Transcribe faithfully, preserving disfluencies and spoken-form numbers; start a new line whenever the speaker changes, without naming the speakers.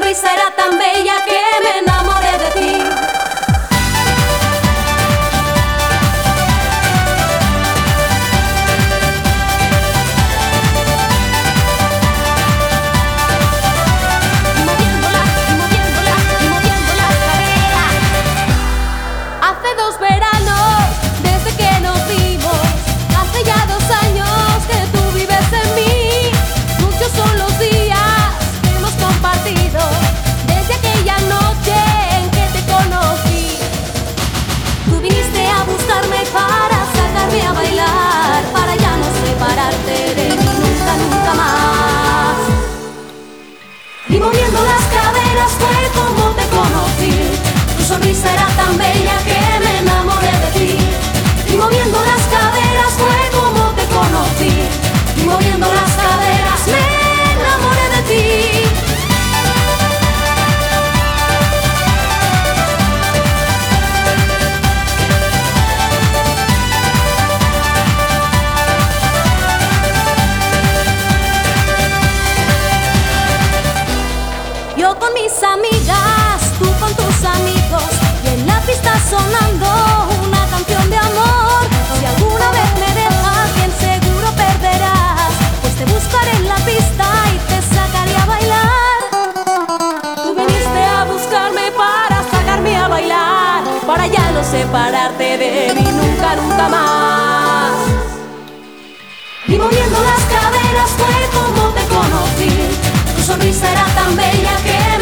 sonrisa era tan bella que me enamoré de ti. Y moviendo las caderas fue como te conocí. Tu sonrisa era tan bella que me enamoré de ti. Y moviendo las caderas fue como te conocí. Y moviendo las caderas me enamoré de ti. Yo con mis amigas, tú con tus amigos, y en la pista sonando una canción de amor. Si alguna vez me dejas, bien seguro perderás, pues te buscaré en la pista y te sacaré a bailar. Tú viniste a buscarme para sacarme a bailar, para ya no separarte de mí nunca, nunca más. Y moviendo las caderas fue como te conocí. Tu sonrisa era tan bella que